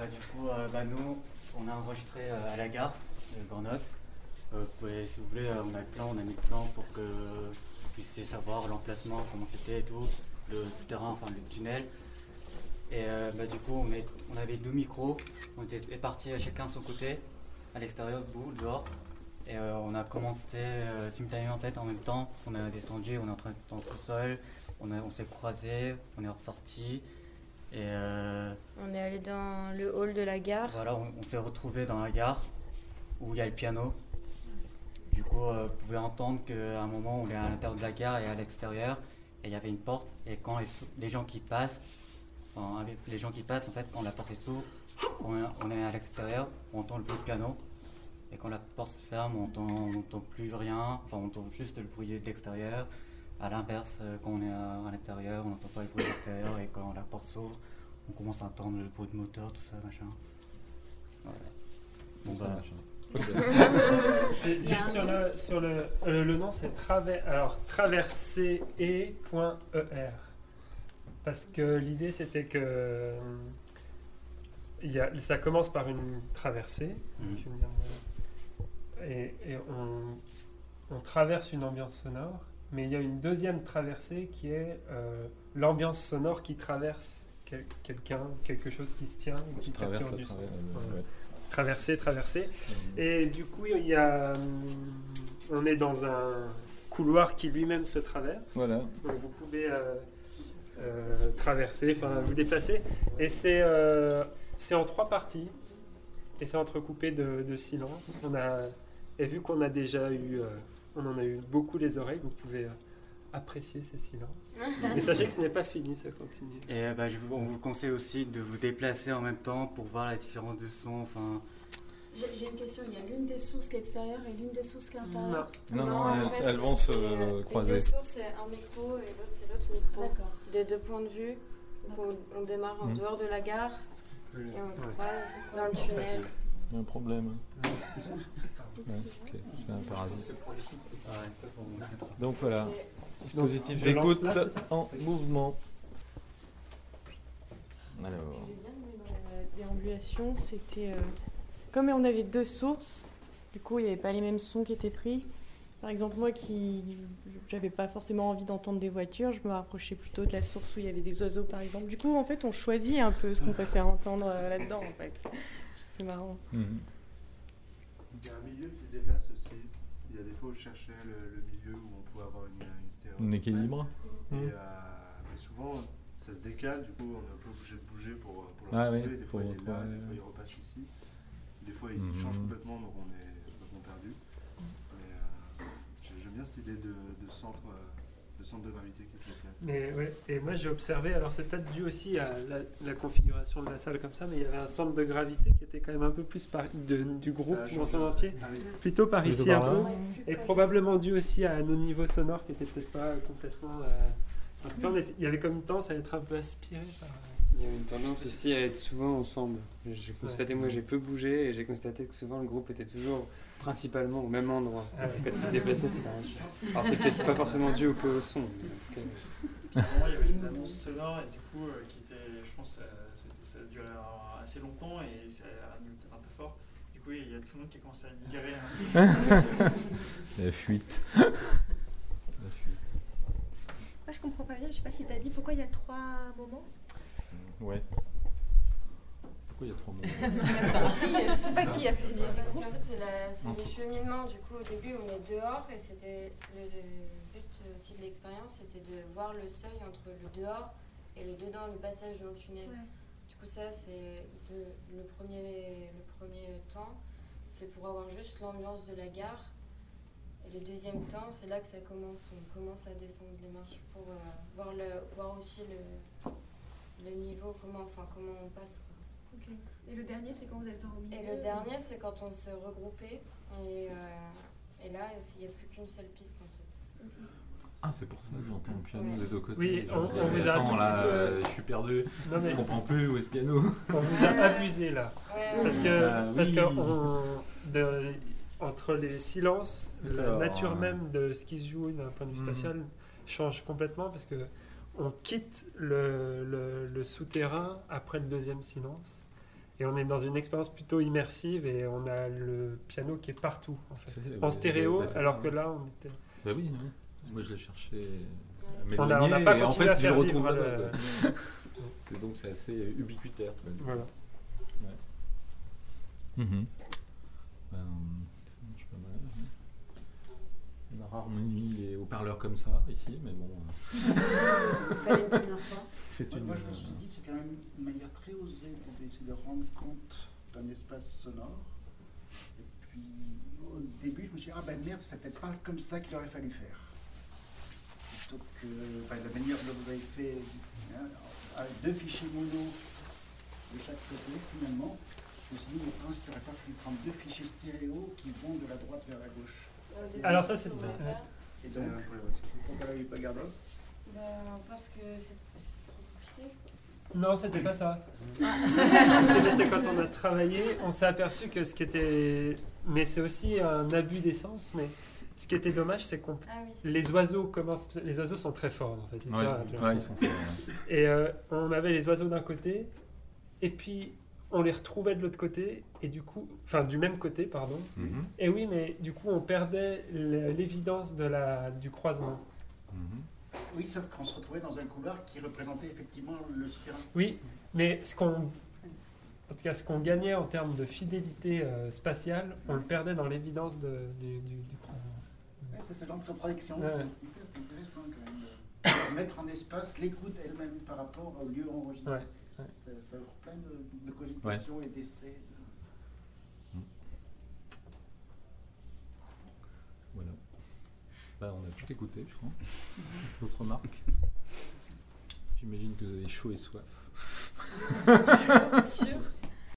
Nous, on a enregistré à la gare de Grenoble. Si vous voulez, on a mis le plan pour que vous puissiez savoir l'emplacement, comment c'était et tout, le souterrain, enfin le tunnel. Et on avait 2 micros, on était partis chacun de son côté, à l'extérieur, dehors. Et on a commencé simultanément en même temps. On a descendu, on est entré dans le sous-sol, on s'est croisés, on est ressortis. Et on est allé dans le hall de la gare. Voilà, on s'est retrouvés dans la gare où il y a le piano. Du coup, vous pouvez entendre qu'à un moment, on est à l'intérieur de la gare et à l'extérieur, et il y avait une porte. Et quand les gens qui passent, en fait, quand la porte s'ouvre, on est à l'extérieur, on entend le bruit du piano. Et quand la porte se ferme, on n'entend plus rien, enfin on entend juste le bruit de l'extérieur. À l'inverse, quand on est à l'intérieur, on n'entend pas le bruit de l'extérieur, et quand la porte s'ouvre, on commence à entendre le bruit de moteur, tout ça, machin. Voilà. Juste sur le nom, c'est traverser.er. Parce que l'idée, c'était que ça commence par une traversée. Et on traverse une ambiance sonore, mais il y a une deuxième traversée qui est l'ambiance sonore qui traverse quelque chose qui se tient et qui capture du son. Traverser. Et du coup, on est dans un couloir qui lui-même se traverse. Voilà. Donc vous pouvez traverser, vous déplacer. Et c'est en 3 parties. Et c'est entrecoupé de silence. Et vu qu'on a déjà on en a eu beaucoup les oreilles, vous pouvez apprécier ces silences. Mais sachez que ce n'est pas fini, ça continue. Et on vous conseille aussi de vous déplacer en même temps pour voir la différence de son. Enfin... J'ai une question, il y a l'une des sources qui est extérieure et l'une des sources qui est intérieure? Non, elles vont se croiser. Les 2 sources, c'est un micro et l'autre, c'est l'autre micro. D'accord. Des 2 points de vue. Donc on démarre en dehors de la gare et on se croise dans le tunnel. Il y a un problème. C'est un parasite. Donc voilà, dispositif d'écoute en mouvement. Alors. La déambulation, c'était comme on avait 2 sources, du coup il n'y avait pas les mêmes sons qui étaient pris. Par exemple, moi qui j'avais pas forcément envie d'entendre des voitures, je me rapprochais plutôt de la source où il y avait des oiseaux par exemple. Du coup en fait on choisit un peu ce qu'on préfère entendre là-dedans en fait. C'est marrant. Il y a un milieu qui se déplace aussi. Il y a des fois où je cherchais le milieu où on pouvait avoir une stéréo. Un équilibre. Mais souvent ça se décale, du coup on est un peu obligé de bouger pour le retrouver. Des fois il est là, des fois il repasse ici. Des fois il change complètement, donc on est complètement perdu. Mais j'aime bien cette idée de centre de gravité qui se déplace. Mais ouais, et moi j'ai observé, alors c'est peut-être dû aussi à la configuration de la salle comme ça, mais il y avait un centre de gravité qui était quand même un peu plus du groupe dans son entier, plutôt par ici un peu, et probablement dû aussi à nos niveaux sonores qui n'étaient peut-être pas complètement... parce qu'il y avait comme une tendance à être un peu aspiré par... Il y a une tendance aussi à être souvent ensemble. J'ai constaté, moi j'ai peu bougé, et j'ai constaté que souvent le groupe était toujours principalement au même endroit. Quand ils se déplaçaient, c'était un... Alors c'est peut-être pas forcément dû au son, mais en tout cas... Pour moi, il y avait des annonces sonores et du coup, qui étaient, je pense, ça a duré assez longtemps et ça a animé peut-être un peu fort. Du coup, il y a tout le monde qui a commencé à migrer un peu. La fuite. Moi, je comprends pas bien. Je sais pas si tu as dit pourquoi il y a 3 moments. Ouais. Pourquoi il y a 3 moments? Je sais pas qui a fait dire. Parce qu'en fait, c'est le cheminement. Du coup, au début, on est dehors et c'était le but aussi de l'expérience, c'était de voir le seuil entre le dehors et le dedans, le passage dans le tunnel. Ouais. Du coup, ça, c'est le premier temps, c'est pour avoir juste l'ambiance de la gare. Et le deuxième temps, c'est là que ça commence. On commence à descendre les marches pour voir aussi le niveau, comment on passe. Okay. Et le dernier, c'est quand vous êtes au milieu? Et le dernier, c'est quand on s'est regroupé. Et là, il n'y a plus qu'une seule piste en fait. Okay. Ah, c'est pour ça que j'entends le piano des 2 côtés. Oui, on vous a un tout petit peu... Je suis perdu, je comprends plus où est ce piano. On vous a abusé là. Parce que entre les silences, la nature même de ce qui se joue d'un point de vue spatial change complètement parce que on quitte le souterrain après le deuxième silence Et on est dans une expérience plutôt immersive et on a le piano qui est partout, en fait. En stéréo, alors que là, on était... Bah oui, moi je l'ai cherché... On n'a pas continué à faire vivre donc c'est assez ubiquitaire. Voilà. Ouais. Ça marche pas mal. On a rarement mis les haut-parleurs comme ça ici, mais bon. Il fallait une première fois. Moi je me suis dit, c'est quand même une manière très osée pour essayer de rendre compte d'un espace sonore. Et puis au début, je me suis dit, ah ben merde, c'est peut-être pas comme ça qu'il aurait fallu faire. Plutôt que la manière dont vous avez fait, avec 2 fichiers mono de chaque côté, finalement, je me suis dit, je pense qu'il n'aurait pas fallu prendre 2 fichiers stéréo qui vont de la droite vers la gauche. Alors ça, c'est... Et donc, pourquoi vous l'avez pas gardé? Parce que c'est trop compliqué. Non, c'était pas ça. C'est quand on a travaillé, on s'est aperçu que ce qui était... Mais c'est aussi un abus d'essence, mais ce qui était dommage, c'est qu'on... Les oiseaux sont très forts dans cette histoire. Ouais, ils sont forts. Et on avait les oiseaux d'un côté, et puis on les retrouvait de l'autre côté, et du coup... Enfin, du même côté, pardon. Et oui, mais du coup, on perdait l'évidence du croisement. Oui, sauf qu'on se retrouvait dans un couloir qui représentait effectivement le terrain. Oui, mais ce qu'on gagnait en termes de fidélité spatiale, on le perdait dans l'évidence du croisement. Ouais, c'est ce genre de contradiction. C'est intéressant quand même. Mettre en espace l'écoute elle-même par rapport au lieu enregistré. Ça ouvre plein de cogitations et d'essais. Voilà. On a tout écouté, je crois. D'autres remarques? J'imagine que vous avez chaud et soif. Sûr.